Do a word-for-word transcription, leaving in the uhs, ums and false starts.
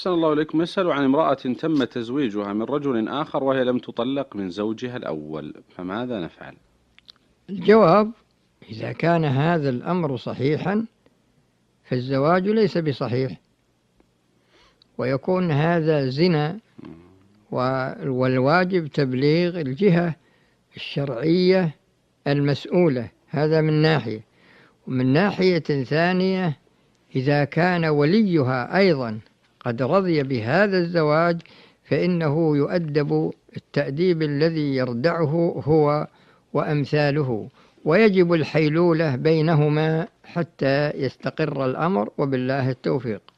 أحسن الله إليكم. يسأل عن امرأة تم تزويجها من رجل آخر وهي لم تطلق من زوجها الأول، فماذا نفعل؟ الجواب: إذا كان هذا الأمر صحيحا فالزواج ليس بصحيح، ويكون هذا زنا، والواجب تبليغ الجهة الشرعية المسؤولة. هذا من ناحية. ومن ناحية ثانية، إذا كان وليها أيضا قد رضي بهذا الزواج فإنه يؤدب التأديب الذي يردعه هو وأمثاله، ويجب الحيلولة بينهما حتى يستقر الأمر، وبالله التوفيق.